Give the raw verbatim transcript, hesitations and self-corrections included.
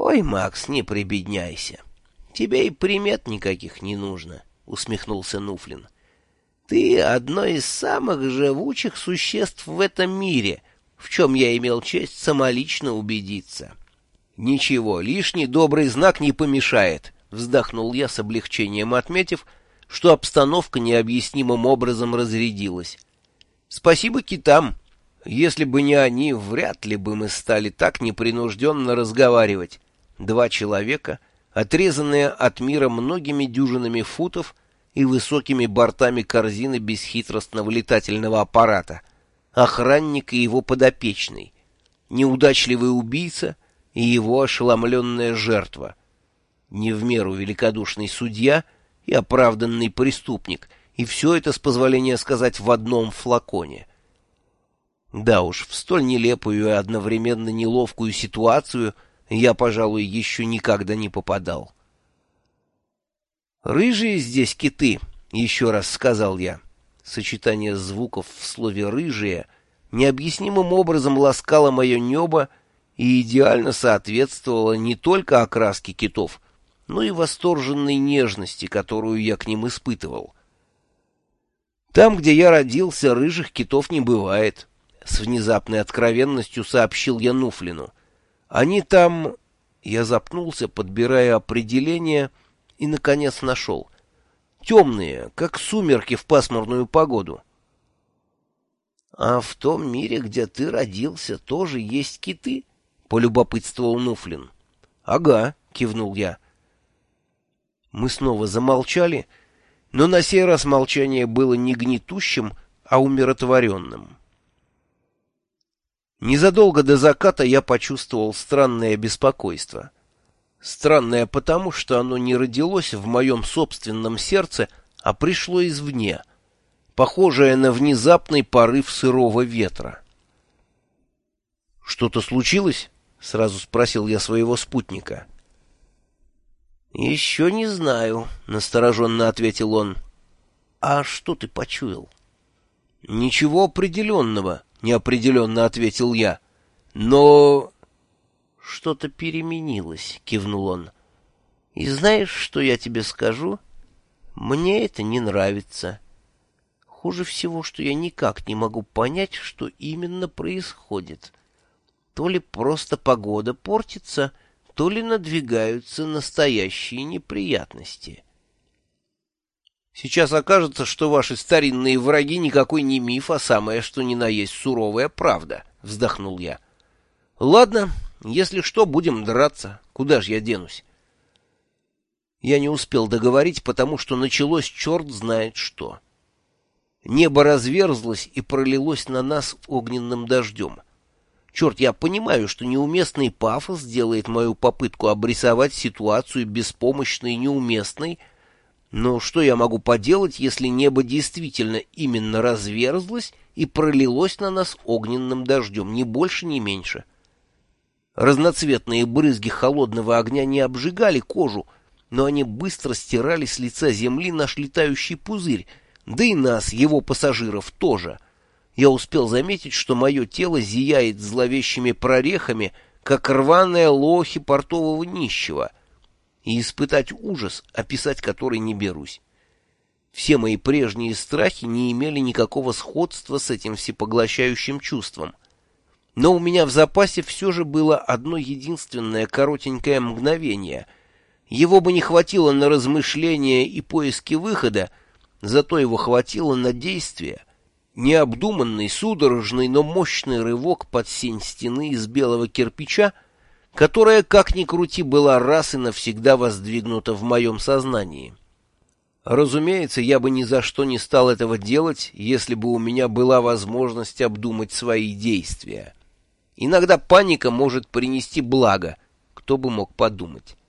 Ой, Макс, не прибедняйся. Тебе и примет никаких не нужно, — усмехнулся Нуфлин. Ты одно из самых живучих существ в этом мире, в чем я имел честь самолично убедиться. Ничего, лишний добрый знак не помешает, — вздохнул я с облегчением, отметив, что обстановка необъяснимым образом разрядилась. Спасибо китам. Если бы не они, вряд ли бы мы стали так непринужденно разговаривать. Два человека, отрезанные от мира многими дюжинами футов и высокими бортами корзины бесхитростного летательного аппарата, охранник и его подопечный, неудачливый убийца и его ошеломленная жертва, не в меру великодушный судья и оправданный преступник, и все это, с позволения сказать, в одном флаконе. Да уж, в столь нелепую и одновременно неловкую ситуацию я, пожалуй, еще никогда не попадал. «Рыжие здесь киты», — еще раз сказал я. Сочетание звуков в слове «рыжие» необъяснимым образом ласкало мое небо и идеально соответствовало не только окраске китов, но и восторженной нежности, которую я к ним испытывал. «Там, где я родился, рыжих китов не бывает», — с внезапной откровенностью сообщил я Нуфлину. «Они там...» Я запнулся, подбирая определение, и, наконец, нашел. «Темные, как сумерки в пасмурную погоду». «А в том мире, где ты родился, тоже есть киты?» — полюбопытствовал Нуфлин. «Ага», — кивнул я. Мы снова замолчали, но на сей раз молчание было не гнетущим, а умиротворенным. Незадолго до заката я почувствовал странное беспокойство. Странное потому, что оно не родилось в моем собственном сердце, а пришло извне, похожее на внезапный порыв сырого ветра. «Что-то случилось?» — сразу спросил я своего спутника. «Еще не знаю», — настороженно ответил он. «А что ты почуял?» «Ничего определенного», — неопределенно ответил я. «Но...» «Что-то переменилось», — кивнул он. «И знаешь, что я тебе скажу? Мне это не нравится. Хуже всего, что я никак не могу понять, что именно происходит. То ли просто погода портится, то ли надвигаются настоящие неприятности». «Сейчас окажется, что ваши старинные враги никакой не миф, а самое что ни на есть суровая правда», — вздохнул я. «Ладно, если что, будем драться. Куда ж я денусь?» Я не успел договорить, потому что началось черт знает что. Небо разверзлось и пролилось на нас огненным дождем. Черт, я понимаю, что неуместный пафос делает мою попытку обрисовать ситуацию беспомощной и неуместной, но что я могу поделать, если небо действительно именно разверзлось и пролилось на нас огненным дождем, ни больше, ни меньше? Разноцветные брызги холодного огня не обжигали кожу, но они быстро стирали с лица земли наш летающий пузырь, да и нас, его пассажиров, тоже. Я успел заметить, что мое тело зияет зловещими прорехами, как рваные лохи портового нищего, и испытать ужас, описать который не берусь. Все мои прежние страхи не имели никакого сходства с этим всепоглощающим чувством. Но у меня в запасе все же было одно единственное коротенькое мгновение. Его бы не хватило на размышления и поиски выхода, зато его хватило на действие. Необдуманный, судорожный, но мощный рывок под сень стены из белого кирпича, которая, как ни крути, была раз и навсегда воздвигнута в моем сознании. Разумеется, я бы ни за что не стал этого делать, если бы у меня была возможность обдумать свои действия. Иногда паника может принести благо, кто бы мог подумать.